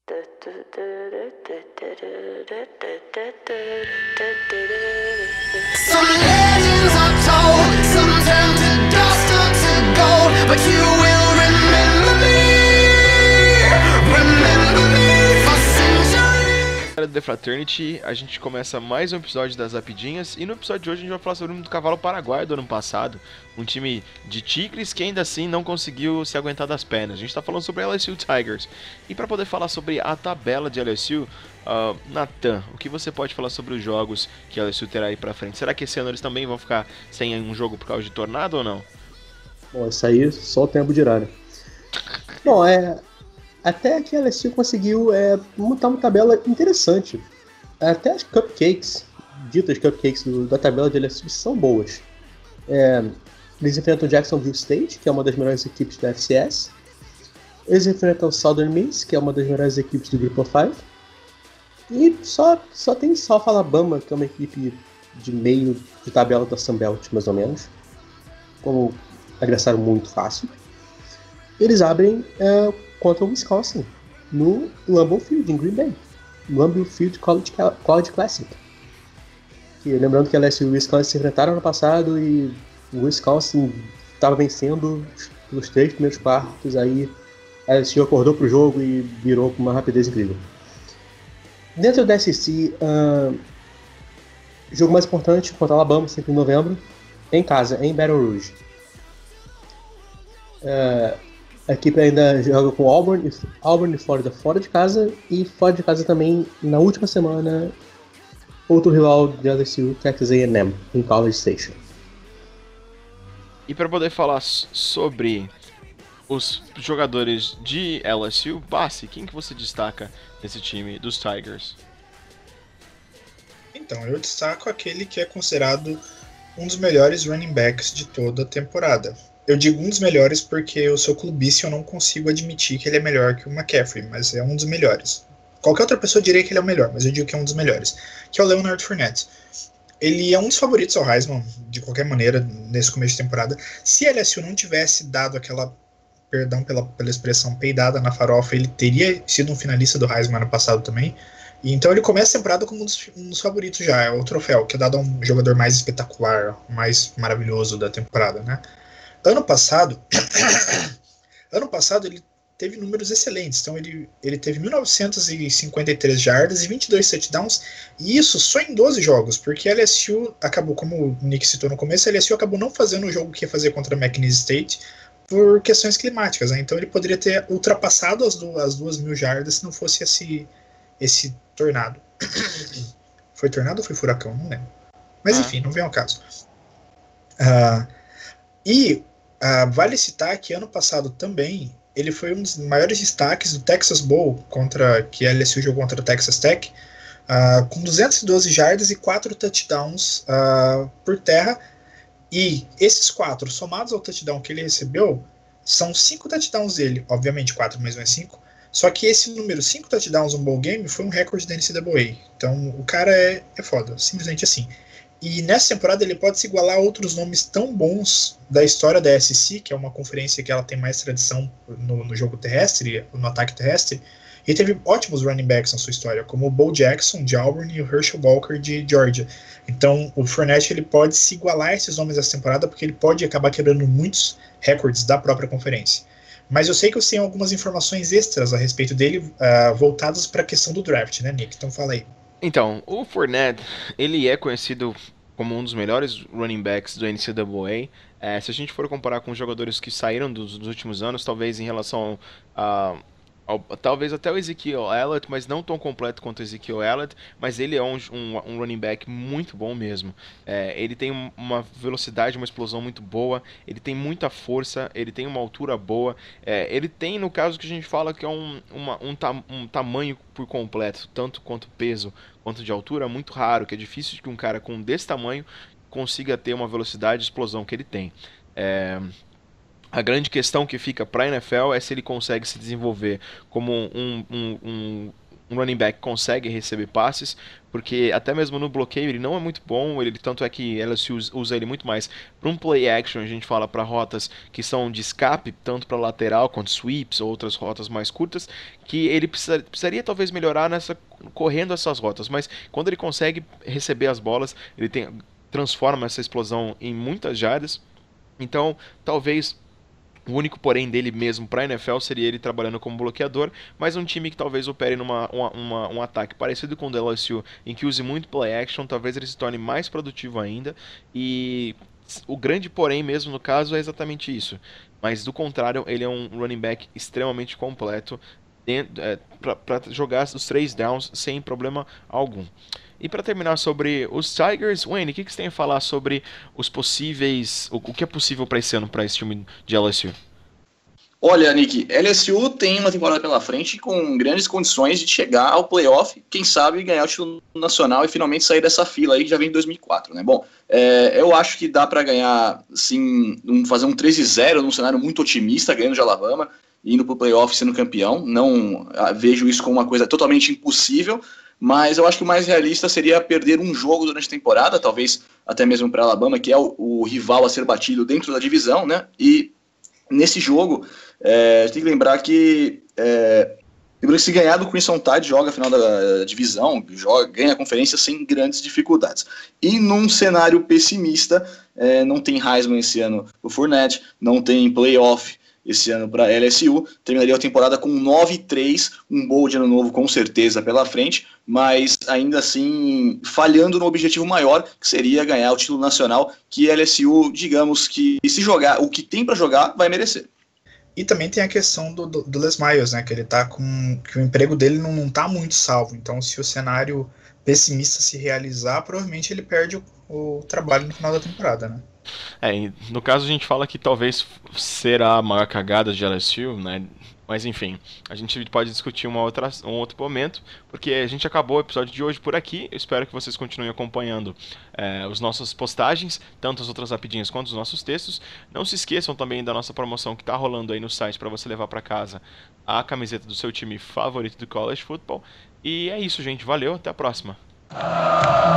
Some legends are told, some turn to dust or to gold, but you will remember me for centuries. Galera do The Fraternity, a gente começa mais um episódio das Rapidinhas, e no episódio de hoje a gente vai falar sobre o do Cavalo Paraguai do ano passado, um time de tigres que ainda assim não conseguiu se aguentar das pernas. A gente tá falando sobre a LSU Tigers, e para poder falar sobre a tabela de LSU, Nathan, o que você pode falar sobre os jogos que a LSU terá aí pra frente? Será que esse ano eles também vão ficar sem um jogo por causa de tornado ou não? Bom, isso aí só o tempo dirá, né? Bom, até que a LSU conseguiu montar uma tabela interessante. Até as cupcakes, ditas cupcakes da tabela de LSU são boas. Eles enfrentam Jacksonville State, que é uma das melhores equipes da FCS. Eles enfrentam Southern Miss, que é uma das melhores equipes do Group of Five. E só tem South Alabama, que é uma equipe de meio de tabela da Sunbelt, mais ou menos. Como agressaram muito fácil. Eles abrem contra o Wisconsin, no Lambeau Field, em Green Bay. Lambeau Field College Classic. E lembrando que a LSU e o Wisconsin se enfrentaram no passado e o Wisconsin estava vencendo pelos 3 primeiros quartos, aí a LSU acordou pro jogo e virou com uma rapidez incrível. Dentro da SEC, o jogo mais importante contra a Alabama, sempre em novembro, em casa, em Baton Rouge. A equipe ainda joga com Auburn e Florida fora de casa, e fora de casa também, na última semana, outro rival de LSU, Texas A&M, em College Station. E para poder falar sobre os jogadores de LSU, Bassi, quem que você destaca nesse time dos Tigers? Então, eu destaco aquele que é considerado um dos melhores running backs de toda a temporada. Eu digo um dos melhores porque eu sou clubista e eu não consigo admitir que ele é melhor que o McCaffrey, mas é um dos melhores. Qualquer outra pessoa diria que ele é o melhor, mas eu digo que é um dos melhores, que é o Leonard Fournette. Ele é um dos favoritos ao Heisman, de qualquer maneira, nesse começo de temporada. Se a LSU não tivesse dado aquela, perdão pela expressão, peidada na farofa, ele teria sido um finalista do Heisman ano passado também. E então ele começa a temporada como um dos favoritos já, é o troféu, que é dado a um jogador mais espetacular, mais maravilhoso da temporada, né? Ano passado ele teve números excelentes. Então ele teve 1.953 jardas e 22 touchdowns, e isso só em 12 jogos, porque a LSU acabou, como o Nick citou no começo, a LSU acabou não fazendo o jogo que ia fazer contra a McNeese State por questões climáticas, né? Então ele poderia ter ultrapassado as 2.000 jardas se não fosse esse tornado. Foi tornado ou foi furacão? Não lembro. Mas enfim, não vem ao caso. Vale citar que ano passado também ele foi um dos maiores destaques do Texas Bowl, que a LSU jogou contra o Texas Tech, com 212 jardas e 4 touchdowns por terra. E esses 4, somados ao touchdown que ele recebeu, são 5 touchdowns dele. Obviamente 4 mais 1 é 5. Só que esse número, 5 touchdowns no bowl game, foi um recorde da NCAA. Então o cara é foda, simplesmente assim. E nessa temporada ele pode se igualar a outros nomes tão bons da história da SEC, que é uma conferência que ela tem mais tradição no jogo terrestre, no ataque terrestre, e teve ótimos running backs na sua história, como o Bo Jackson, de Auburn, e o Herschel Walker, de Georgia. Então o Fournette ele pode se igualar a esses nomes dessa temporada, porque ele pode acabar quebrando muitos recordes da própria conferência. Mas eu sei que eu tenho algumas informações extras a respeito dele, voltadas para a questão do draft, né, Nick? Então fala aí. Então, o Fournette, ele é conhecido como um dos melhores running backs do NCAA. Se a gente for comparar com os jogadores que saíram dos últimos anos, talvez em relação talvez até o Ezekiel Elliott, mas não tão completo quanto o Ezekiel Elliott, mas ele é um running back muito bom mesmo. Ele tem uma velocidade, uma explosão muito boa, ele tem muita força, ele tem uma altura boa, ele tem, no caso que a gente fala, que é um tamanho por completo, tanto quanto peso, quanto de altura, muito raro, que é difícil que um cara com desse tamanho consiga ter uma velocidade e explosão que ele tem. A grande questão que fica para a NFL é se ele consegue se desenvolver como um um running back consegue receber passes, porque até mesmo no bloqueio ele não é muito bom, tanto é que LSU usa ele muito mais para um play action, a gente fala para rotas que são de escape, tanto para lateral quanto sweeps ou outras rotas mais curtas, que ele precisaria talvez melhorar correndo essas rotas, mas quando ele consegue receber as bolas, transforma essa explosão em muitas jardas. Então, talvez o único porém dele mesmo para a NFL seria ele trabalhando como bloqueador, mas um time que talvez opere um ataque parecido com o da LSU, em que use muito play action, talvez ele se torne mais produtivo ainda. E o grande porém mesmo no caso é exatamente isso. Mas do contrário, ele é um running back extremamente completo para jogar os 3 downs sem problema algum. E para terminar sobre os Tigers, Wayne, o que você tem a falar sobre os possíveis, o que é possível para esse ano para esse time de LSU? Olha, Nick, LSU tem uma temporada pela frente com grandes condições de chegar ao playoff, quem sabe ganhar o título nacional e finalmente sair dessa fila aí que já vem de 2004, né? Bom, eu acho que dá para ganhar, sim, fazer um 13-0 num cenário muito otimista, ganhando de Alabama, indo pro playoff sendo campeão. Não vejo isso como uma coisa totalmente impossível, mas eu acho que o mais realista seria perder um jogo durante a temporada, talvez até mesmo para Alabama, que é o rival a ser batido dentro da divisão, né? E nesse jogo, tem que lembrar que se ganhar do Crimson Tide, joga a final da divisão, ganha a conferência sem grandes dificuldades. E num cenário pessimista, não tem Heisman esse ano o Fournette, não tem playoff esse ano para LSU, terminaria a temporada com 9-3, um bowl de ano novo com certeza pela frente, mas ainda assim falhando no objetivo maior, que seria ganhar o título nacional, que LSU, digamos que se jogar o que tem para jogar, vai merecer. E também tem a questão do Les Miles, né, que ele tá que o emprego dele não tá muito salvo, então se o cenário pessimista se realizar, provavelmente ele perde o trabalho no final da temporada, né. No caso a gente fala que talvez será a maior cagada de LSU, né? Mas enfim, a gente pode discutir um outro momento, porque a gente acabou o episódio de hoje por aqui. Eu espero que vocês continuem acompanhando as nossas postagens, tanto as outras rapidinhas quanto os nossos textos. Não se esqueçam também da nossa promoção que está rolando aí no site para você levar para casa a camiseta do seu time favorito do college football. E é isso, gente. Valeu, até a próxima.